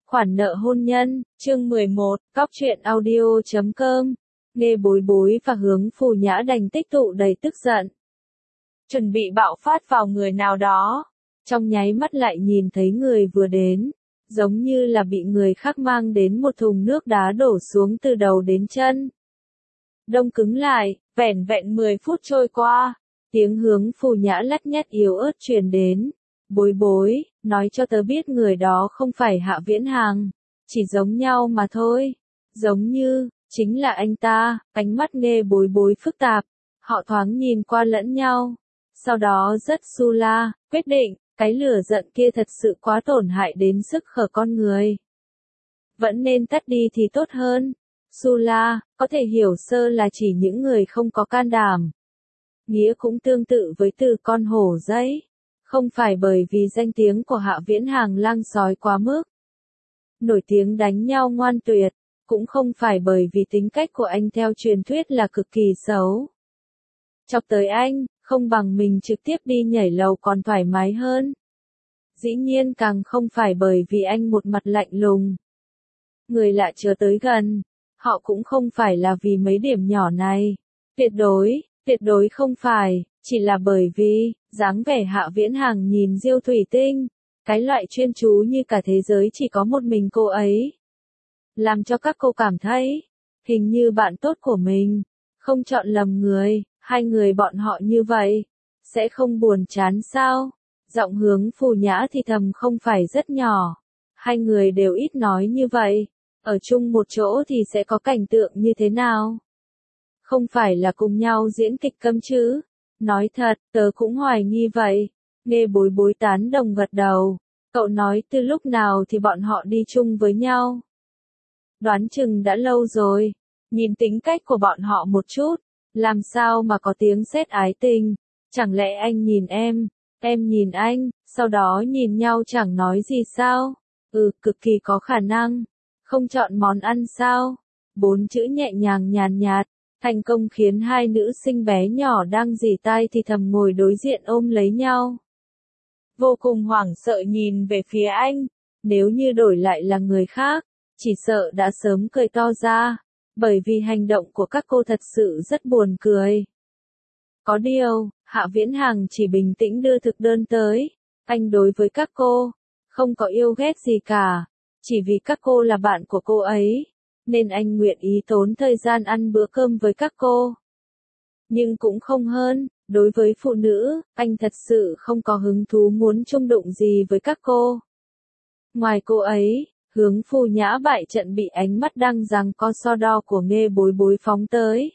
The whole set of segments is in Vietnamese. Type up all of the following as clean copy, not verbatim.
Khoản nợ hôn nhân, chương 11, Cóc truyện audio.com. Nghe Bối Bối và Hướng Phù Nhã đành tích tụ đầy tức giận. Chuẩn bị bạo phát vào người nào đó. Trong nháy mắt lại nhìn thấy người vừa đến. Giống như là bị người khác mang đến một thùng nước đá đổ xuống từ đầu đến chân. Đông cứng lại, vẻn vẹn 10 phút trôi qua. Tiếng Hướng Phù Nhã lắt nhắt yếu ớt truyền đến. Bối Bối, nói cho tớ biết người đó không phải Hạ Viễn Hàng. Chỉ giống nhau mà thôi. Giống như, chính là anh ta. Ánh mắt Nghe Bối Bối phức tạp. Họ thoáng nhìn qua lẫn nhau. Sau đó rất su la, quyết định, cái lửa giận kia thật sự quá tổn hại đến sức khỏe con người. Vẫn nên tắt đi thì tốt hơn. Su la, có thể hiểu sơ là chỉ những người không có can đảm. Nghĩa cũng tương tự với từ con hổ giấy. Không phải bởi vì danh tiếng của Hạ Viễn Hàng lang sói quá mức. Nổi tiếng đánh nhau ngoan tuyệt. Cũng không phải bởi vì tính cách của anh theo truyền thuyết là cực kỳ xấu. Chọc tới anh, không bằng mình trực tiếp đi nhảy lầu còn thoải mái hơn. Dĩ nhiên càng không phải bởi vì anh một mặt lạnh lùng. Người lạ chưa tới gần, họ cũng không phải là vì mấy điểm nhỏ này. Tuyệt đối không phải, chỉ là bởi vì, dáng vẻ Hạ Viễn Hàng nhìn Diêu Thủy Tinh, cái loại chuyên chú như cả thế giới chỉ có một mình cô ấy. Làm cho các cô cảm thấy, hình như bạn tốt của mình, không chọn lầm người, hai người bọn họ như vậy, sẽ không buồn chán sao? Giọng Hướng Phù Nhã thì thầm không phải rất nhỏ, hai người đều ít nói như vậy, ở chung một chỗ thì sẽ có cảnh tượng như thế nào? Không phải là cùng nhau diễn kịch câm chứ? Nói thật, tớ cũng hoài nghi vậy. Nghe Bối Bối tán đồng gật đầu. Cậu nói từ lúc nào thì bọn họ đi chung với nhau? Đoán chừng đã lâu rồi. Nhìn tính cách của bọn họ một chút. Làm sao mà có tiếng sét ái tình? Chẳng lẽ anh nhìn em nhìn anh, sau đó nhìn nhau chẳng nói gì sao? Cực kỳ có khả năng. Không chọn món ăn sao? 4 chữ nhẹ nhàng nhàn nhạt. Thành công khiến hai nữ sinh bé nhỏ đang rỉ tai thì thầm ngồi đối diện ôm lấy nhau. Vô cùng hoảng sợ nhìn về phía anh, nếu như đổi lại là người khác, chỉ sợ đã sớm cười to ra, bởi vì hành động của các cô thật sự rất buồn cười. Có điều, Hạ Viễn Hàng chỉ bình tĩnh đưa thực đơn tới, anh đối với các cô, không có yêu ghét gì cả, chỉ vì các cô là bạn của cô ấy. Nên anh nguyện ý tốn thời gian ăn bữa cơm với các cô. Nhưng cũng không hơn, đối với phụ nữ, anh thật sự không có hứng thú muốn chung đụng gì với các cô. Ngoài cô ấy, Hướng Phù Nhã bại trận bị ánh mắt đang giằng co so đo của Nghe Bối Bối phóng tới.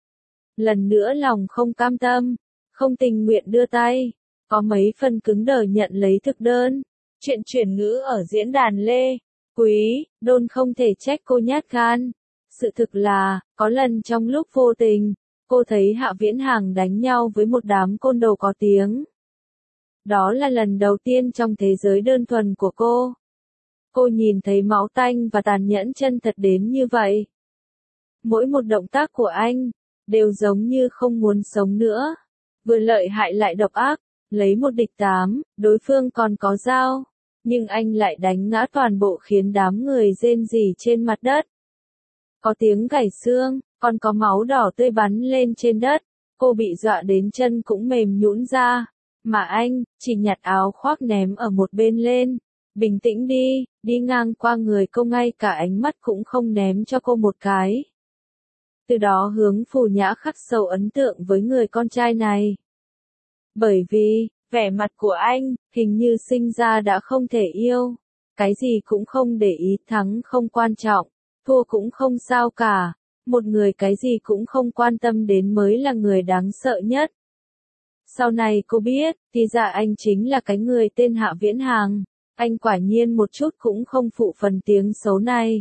Lần nữa lòng không cam tâm, không tình nguyện đưa tay, có mấy phần cứng đờ nhận lấy thực đơn. Chuyện chuyển ngữ ở diễn đàn Lê Quý Đôn không thể trách cô nhát gan. Sự thực là, có lần trong lúc vô tình, cô thấy Hạ Viễn Hàng đánh nhau với một đám côn đồ có tiếng. Đó là lần đầu tiên trong thế giới đơn thuần của cô. Cô nhìn thấy máu tanh và tàn nhẫn chân thật đến như vậy. Mỗi một động tác của anh, đều giống như không muốn sống nữa. Vừa lợi hại lại độc ác, lấy một địch 8, đối phương còn có dao. Nhưng anh lại đánh ngã toàn bộ khiến đám người rên rỉ trên mặt đất. Có tiếng gãy xương, còn có máu đỏ tươi bắn lên trên đất. Cô bị dọa đến chân cũng mềm nhũn ra. Mà anh, chỉ nhặt áo khoác ném ở một bên lên. Bình tĩnh đi ngang qua người cô ngay cả ánh mắt cũng không ném cho cô một cái. Từ đó Hướng Phù Nhã khắc sâu ấn tượng với người con trai này. Bởi vì, vẻ mặt của anh, hình như sinh ra đã không thể yêu. Cái gì cũng không để ý, thắng không quan trọng, thua cũng không sao cả. Một người cái gì cũng không quan tâm đến mới là người đáng sợ nhất. Sau này cô biết, thì ra anh chính là cái người tên Hạ Viễn Hàng. Anh quả nhiên một chút cũng không phụ phần tiếng xấu này.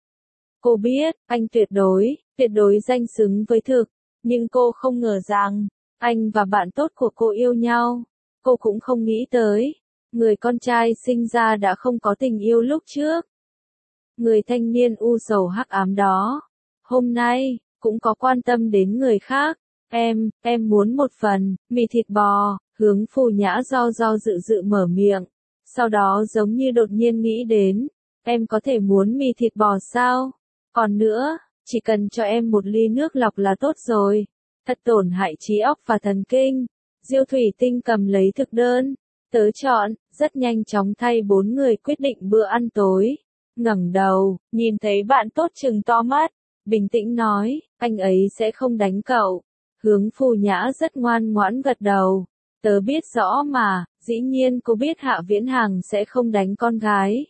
Cô biết, anh tuyệt đối danh xứng với thực. Nhưng cô không ngờ rằng, anh và bạn tốt của cô yêu nhau. Cô cũng không nghĩ tới, người con trai sinh ra đã không có tình yêu lúc trước. Người thanh niên u sầu hắc ám đó, hôm nay, cũng có quan tâm đến người khác. Em muốn một phần, mì thịt bò. Hướng Phù Nhã do dự mở miệng. Sau đó giống như đột nhiên nghĩ đến, em có thể muốn mì thịt bò sao? Còn nữa, chỉ cần cho em một ly nước lọc là tốt rồi. Thật tổn hại trí óc và thần kinh. Diêu Thủy Tinh cầm lấy thực đơn. Tớ chọn, rất nhanh chóng thay 4 người quyết định bữa ăn tối. Ngẩng đầu, nhìn thấy bạn tốt trừng to mắt. Bình tĩnh nói, anh ấy sẽ không đánh cậu. Hướng Phù Nhã rất ngoan ngoãn gật đầu. Tớ biết rõ mà, dĩ nhiên cô biết Hạ Viễn Hàng sẽ không đánh con gái.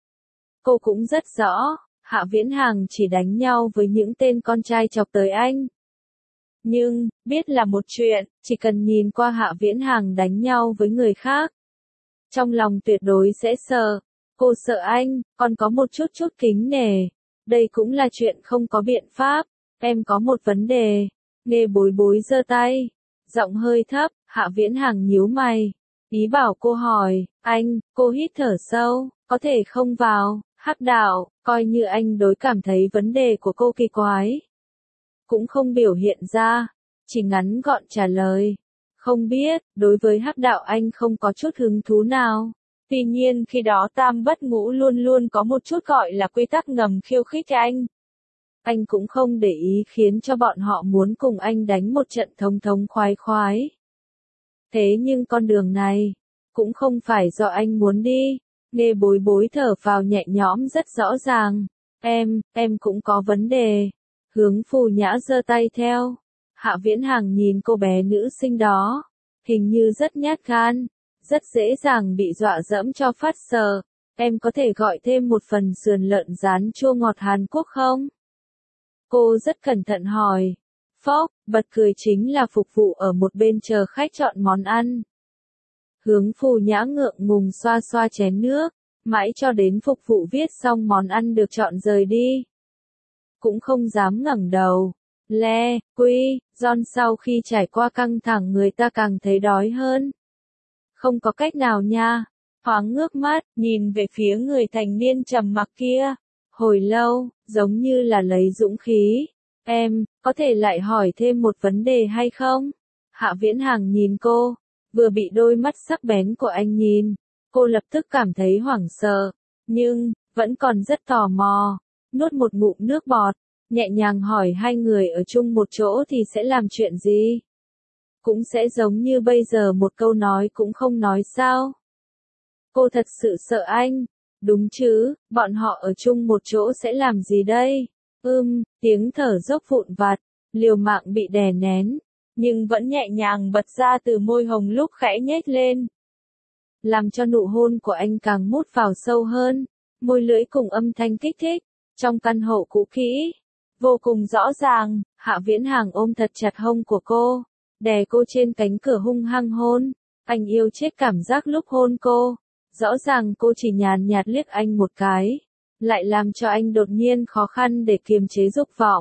Cô cũng rất rõ, Hạ Viễn Hàng chỉ đánh nhau với những tên con trai chọc tới anh. Nhưng, biết là một chuyện, chỉ cần nhìn qua Hạ Viễn Hàng đánh nhau với người khác. Trong lòng tuyệt đối sẽ sợ. Cô sợ anh, còn có một chút kính nể. Đây cũng là chuyện không có biện pháp. Em có một vấn đề. Nghe Bối Bối giơ tay. Giọng hơi thấp, Hạ Viễn Hàng nhíu mày. Ý bảo cô hỏi, anh, cô hít thở sâu, có thể không vào, Hắc đạo, coi như anh đối cảm thấy vấn đề của cô kỳ quái. Cũng không biểu hiện ra, chỉ ngắn gọn trả lời. Không biết, đối với Hắc đạo anh không có chút hứng thú nào. Tuy nhiên khi đó Tam Bất Ngũ luôn luôn có một chút gọi là quy tắc ngầm khiêu khích anh. Anh cũng không để ý khiến cho bọn họ muốn cùng anh đánh một trận thống khoái khoái. Thế nhưng con đường này, cũng không phải do anh muốn đi. Nghe Bối Bối thở vào nhẹ nhõm rất rõ ràng. Em cũng có vấn đề. Hướng Phù Nhã giơ tay theo. Hạ Viễn Hàng nhìn cô bé nữ sinh đó. Hình như rất nhát gan. Rất dễ dàng bị dọa dẫm cho phát sợ. Em có thể gọi thêm một phần sườn lợn rán chua ngọt Hàn Quốc không? Cô rất cẩn thận hỏi. Phốc, bật cười chính là phục vụ ở một bên chờ khách chọn món ăn. Hướng Phù Nhã ngượng ngùng xoa xoa chén nước, mãi cho đến phục vụ viết xong món ăn được chọn rời đi. Cũng không dám ngẩng đầu. Le, quy, John sau khi trải qua căng thẳng người ta càng thấy đói hơn. Không có cách nào nha. Thoáng ngước mắt, nhìn về phía người thành niên trầm mặc kia. Hồi lâu, giống như là lấy dũng khí. Em, có thể lại hỏi thêm một vấn đề hay không? Hạ Viễn Hàng nhìn cô, vừa bị đôi mắt sắc bén của anh nhìn. Cô lập tức cảm thấy hoảng sợ, nhưng, vẫn còn rất tò mò. Nuốt một ngụm nước bọt, nhẹ nhàng hỏi hai người ở chung một chỗ thì sẽ làm chuyện gì? Cũng sẽ giống như bây giờ một câu nói cũng không nói sao? Cô thật sự sợ anh. Đúng chứ, bọn họ ở chung một chỗ sẽ làm gì đây? Tiếng thở dốc vụn vặt, liều mạng bị đè nén, nhưng vẫn nhẹ nhàng bật ra từ môi hồng lúc khẽ nhếch lên. Làm cho nụ hôn của anh càng mút vào sâu hơn, môi lưỡi cùng âm thanh kích thích, trong căn hộ cũ kỹ. Vô cùng rõ ràng, Hạ Viễn Hàng ôm thật chặt hông của cô, đè cô trên cánh cửa hung hăng hôn. Anh yêu chết cảm giác lúc hôn cô. Rõ ràng cô chỉ nhàn nhạt liếc anh một cái, lại làm cho anh đột nhiên khó khăn để kiềm chế dục vọng.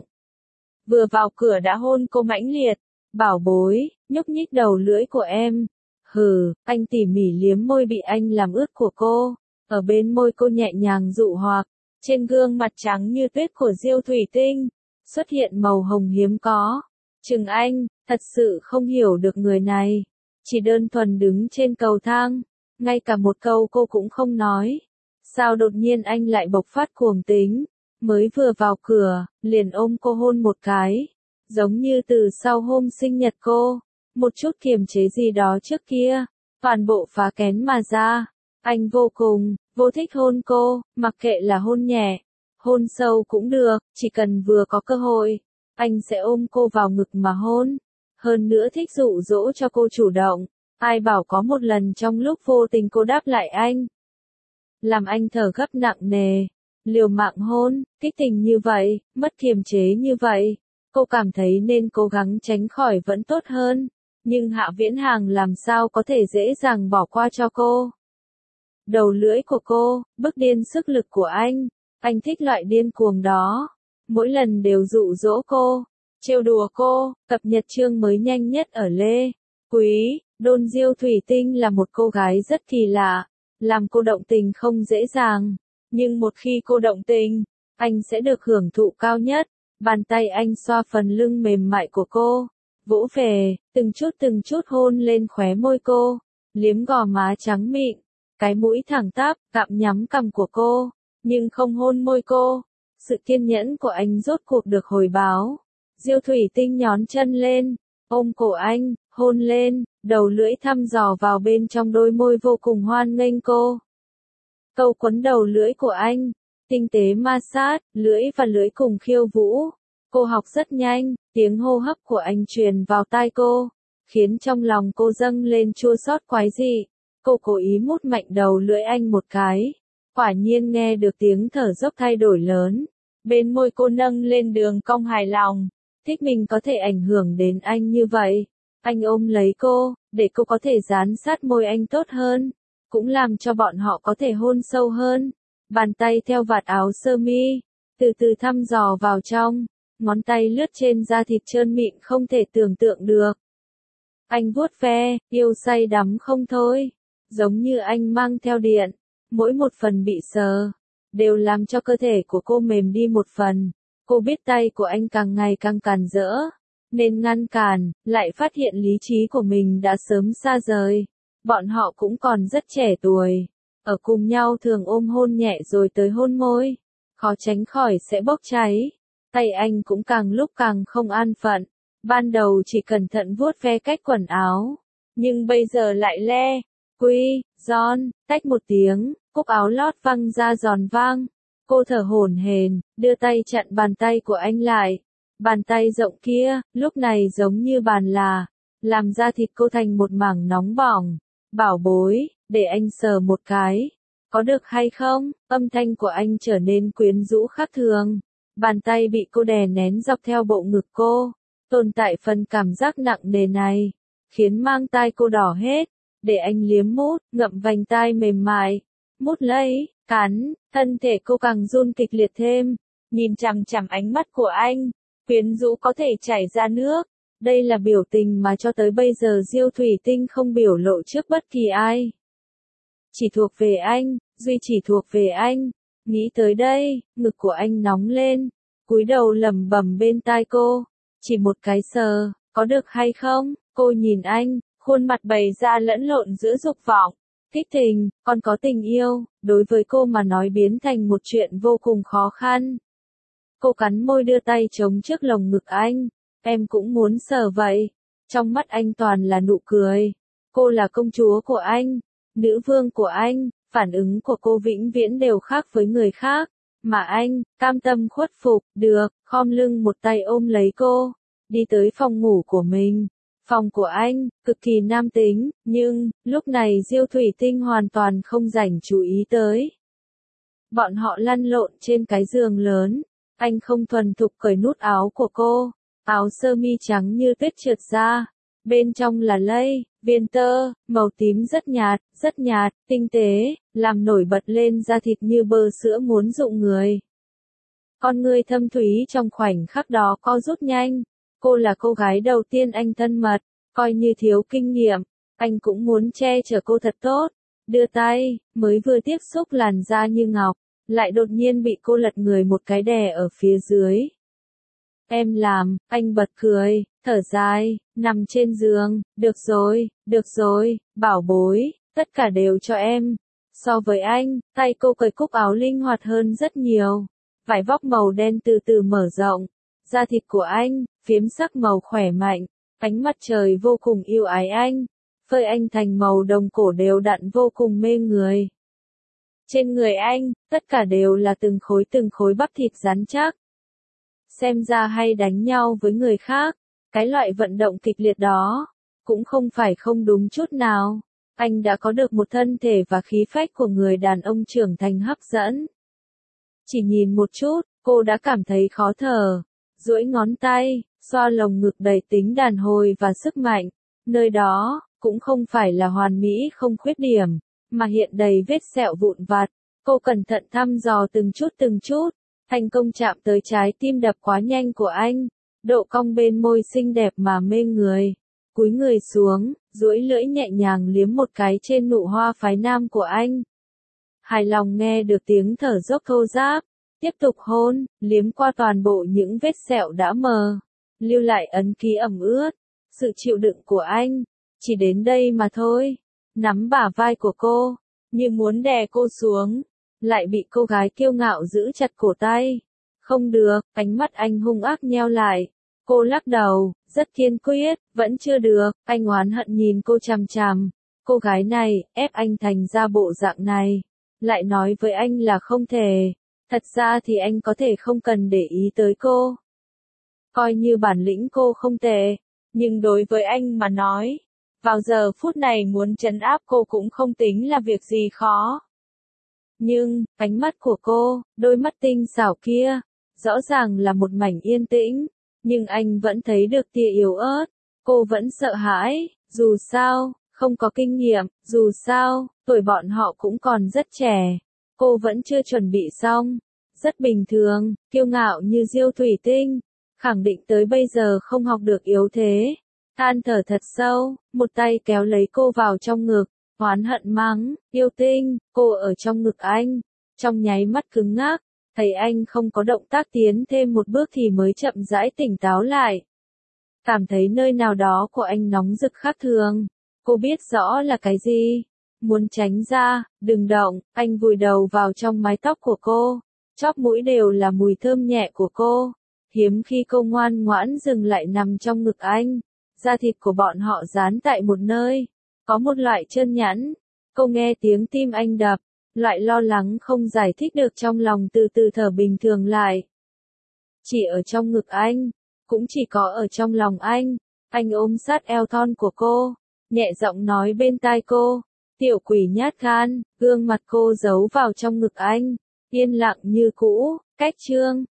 Vừa vào cửa đã hôn cô mãnh liệt. Bảo bối, nhúc nhích đầu lưỡi của em. Hừ, anh tỉ mỉ liếm môi bị anh làm ướt của cô. Ở bên môi cô nhẹ nhàng dụ hoặc. Trên gương mặt trắng như tuyết của Diêu Thủy Tinh, xuất hiện màu hồng hiếm có. Chừng anh, thật sự không hiểu được người này. Chỉ đơn thuần đứng trên cầu thang. Ngay cả một câu cô cũng không nói. Sao đột nhiên anh lại bộc phát cuồng tính. Mới vừa vào cửa, liền ôm cô hôn một cái. Giống như từ sau hôm sinh nhật cô. Một chút kiềm chế gì đó trước kia. Toàn bộ phá kén mà ra. Anh vô thích hôn cô, mặc kệ là hôn nhẹ, hôn sâu cũng được, chỉ cần vừa có cơ hội. Anh sẽ ôm cô vào ngực mà hôn. Hơn nữa thích dụ dỗ cho cô chủ động. Ai bảo có một lần trong lúc vô tình cô đáp lại anh. Làm anh thở gấp nặng nề. Liều mạng hôn, kích tình như vậy, mất kiềm chế như vậy. Cô cảm thấy nên cố gắng tránh khỏi vẫn tốt hơn. Nhưng Hạ Viễn Hàng làm sao có thể dễ dàng bỏ qua cho cô. Đầu lưỡi của cô, bức điên sức lực của anh. Anh thích loại điên cuồng đó. Mỗi lần đều dụ dỗ cô, trêu đùa cô. Cập nhật chương mới nhanh nhất ở Lê Quý. Đôn Diêu Thủy Tinh là một cô gái rất kỳ lạ. Làm cô động tình không dễ dàng. Nhưng một khi cô động tình, anh sẽ được hưởng thụ cao nhất. Bàn tay anh xoa phần lưng mềm mại của cô. Vỗ về, từng chút hôn lên khóe môi cô. Liếm gò má trắng mịn. Cái mũi thẳng tắp, gặm nhắm cằm của cô. nhưng không hôn môi cô. Sự kiên nhẫn của anh rốt cuộc được hồi báo. Diêu Thủy Tinh nhón chân lên, ôm cổ anh, hôn lên, đầu lưỡi thăm dò vào bên trong đôi môi vô cùng hoan nghênh cô. Câu quấn đầu lưỡi của anh, tinh tế ma sát, lưỡi và lưỡi cùng khiêu vũ. Cô học rất nhanh, tiếng hô hấp của anh truyền vào tai cô, khiến trong lòng cô dâng lên chua xót quái dị. Cô cố ý mút mạnh đầu lưỡi anh một cái. Quả nhiên nghe được tiếng thở dốc thay đổi lớn. Bên môi cô nâng lên đường cong hài lòng. Thích mình có thể ảnh hưởng đến anh như vậy. Anh ôm lấy cô, để cô có thể dán sát môi anh tốt hơn. Cũng làm cho bọn họ có thể hôn sâu hơn. Bàn tay theo vạt áo sơ mi, từ từ thăm dò vào trong. Ngón tay lướt trên da thịt trơn mịn không thể tưởng tượng được. Anh vuốt ve, yêu say đắm không thôi. Giống như anh mang theo điện. Mỗi một phần bị sờ, đều làm cho cơ thể của cô mềm đi một phần. Cô biết tay của anh càng ngày càng càn rỡ, nên ngăn cản, lại phát hiện lý trí của mình đã sớm xa rời. Bọn họ cũng còn rất trẻ tuổi, ở cùng nhau thường ôm hôn nhẹ rồi tới hôn môi, khó tránh khỏi sẽ bốc cháy. Tay anh cũng càng lúc càng không an phận, ban đầu chỉ cẩn thận vuốt ve cách quần áo, nhưng bây giờ lại le, quy, giòn, tách một tiếng, cúc áo lót văng ra giòn vang. Cô thở hổn hển, đưa tay chặn bàn tay của anh lại. Bàn tay rộng kia, lúc này giống như bàn là, làm da thịt cô thành một mảng nóng bỏng. Bảo bối, để anh sờ một cái. Có được hay không? Âm thanh của anh trở nên quyến rũ khác thường. Bàn tay bị cô đè nén dọc theo bộ ngực cô. Tồn tại phần cảm giác nặng nề này, khiến mang tai cô đỏ hết. Để anh liếm mút, ngậm vành tai mềm mại. Mút lấy, cắn, thân thể cô càng run kịch liệt thêm. Nhìn chằm chằm ánh mắt của anh, quyến rũ có thể chảy ra nước. Đây là biểu tình mà cho tới bây giờ Diêu Thủy Tinh không biểu lộ trước bất kỳ ai. Chỉ thuộc về anh, duy chỉ thuộc về anh. Nghĩ tới đây, ngực của anh nóng lên, cúi đầu lẩm bẩm bên tai cô. Chỉ một cái sờ, có được hay không? Cô nhìn anh, khuôn mặt bày ra lẫn lộn giữa dục vọng, kích tình, còn có tình yêu, đối với cô mà nói biến thành một chuyện vô cùng khó khăn. Cô cắn môi đưa tay chống trước lồng ngực anh. Em cũng muốn sờ vậy. Trong mắt anh toàn là nụ cười. Cô là công chúa của anh, nữ vương của anh, phản ứng của cô vĩnh viễn đều khác với người khác. Mà anh, cam tâm khuất phục, được, khom lưng một tay ôm lấy cô, đi tới phòng ngủ của mình. Phòng của anh, cực kỳ nam tính, nhưng, lúc này Diêu Thủy Tinh hoàn toàn không dành chú ý tới. Bọn họ lăn lộn trên cái giường lớn, anh không thuần thục cởi nút áo của cô, áo sơ mi trắng như tuyết trượt ra, bên trong là lây, viên tơ, màu tím rất nhạt, tinh tế, làm nổi bật lên da thịt như bơ sữa muốn rụng người. Con người thâm thúy trong khoảnh khắc đó co rút nhanh. Cô là cô gái đầu tiên anh thân mật, coi như thiếu kinh nghiệm, anh cũng muốn che chở cô thật tốt. Đưa tay, mới vừa tiếp xúc làn da như ngọc, lại đột nhiên bị cô lật người một cái đè ở phía dưới. Em làm, anh bật cười, thở dài, nằm trên giường, được rồi, bảo bối, tất cả đều cho em. So với anh, tay cô cởi cúc áo linh hoạt hơn rất nhiều. Vải vóc màu đen từ từ mở rộng. Da thịt của anh, phiếm sắc màu khỏe mạnh, ánh mặt trời vô cùng yêu ái anh, phơi anh thành màu đồng cổ đều đặn vô cùng mê người. Trên người anh, tất cả đều là từng khối bắp thịt rắn chắc. Xem ra hay đánh nhau với người khác, cái loại vận động kịch liệt đó, cũng không phải không đúng chút nào. Anh đã có được một thân thể và khí phách của người đàn ông trưởng thành hấp dẫn. Chỉ nhìn một chút, cô đã cảm thấy khó thở. Duỗi ngón tay, xoa lồng ngực đầy tính đàn hồi và sức mạnh. Nơi đó, cũng không phải là hoàn mỹ không khuyết điểm, mà hiện đầy vết sẹo vụn vặt. Cô cẩn thận thăm dò từng chút, thành công chạm tới trái tim đập quá nhanh của anh. Độ cong bên môi xinh đẹp mà mê người. Cúi người xuống, duỗi lưỡi nhẹ nhàng liếm một cái trên nụ hoa phái nam của anh. Hài lòng nghe được tiếng thở dốc thô ráp. Tiếp tục hôn, liếm qua toàn bộ những vết sẹo đã mờ, lưu lại ấn ký ẩm ướt. Sự chịu đựng của anh, chỉ đến đây mà thôi. Nắm bả vai của cô, như muốn đè cô xuống. lại bị cô gái kiêu ngạo giữ chặt cổ tay. Không được, ánh mắt anh hung ác nheo lại. Cô lắc đầu, rất kiên quyết, vẫn chưa được, anh oán hận nhìn cô chằm chằm. Cô gái này, ép anh thành ra bộ dạng này. Lại nói với anh là không thể. Thật ra thì anh có thể không cần để ý tới cô. Coi như bản lĩnh cô không tệ. Nhưng đối với anh mà nói, vào giờ phút này muốn trấn áp cô cũng không tính là việc gì khó. Nhưng, ánh mắt của cô, đôi mắt tinh xảo kia, rõ ràng là một mảnh yên tĩnh, nhưng anh vẫn thấy được tia yếu ớt. Cô vẫn sợ hãi, dù sao, không có kinh nghiệm, dù sao, tuổi bọn họ cũng còn rất trẻ. Cô vẫn chưa chuẩn bị xong, rất bình thường, kiêu ngạo như diêu thủy tinh, khẳng định tới bây giờ không học được yếu thế. Than thở thật sâu, một tay kéo lấy cô vào trong ngực, oán hận mắng, yêu tinh, cô ở trong ngực anh, trong nháy mắt cứng ngắc, thấy anh không có động tác tiến thêm một bước thì mới chậm rãi tỉnh táo lại. Cảm thấy nơi nào đó của anh nóng rực khác thường, cô biết rõ là cái gì, muốn tránh ra, đừng động, anh vùi đầu vào trong mái tóc của cô, chóp mũi đều là mùi thơm nhẹ của cô, hiếm khi cô ngoan ngoãn dừng lại nằm trong ngực anh. Da thịt của bọn họ dán tại một nơi, có một loại chân nhẵn. Cô nghe tiếng tim anh đập, loại lo lắng không giải thích được trong lòng từ từ thở bình thường lại. Chỉ ở trong ngực anh, cũng chỉ có ở trong lòng anh ôm sát eo thon của cô, nhẹ giọng nói bên tai cô, tiểu quỷ nhát gan, gương mặt cô giấu vào trong ngực anh, yên lặng như cũ, cách chương.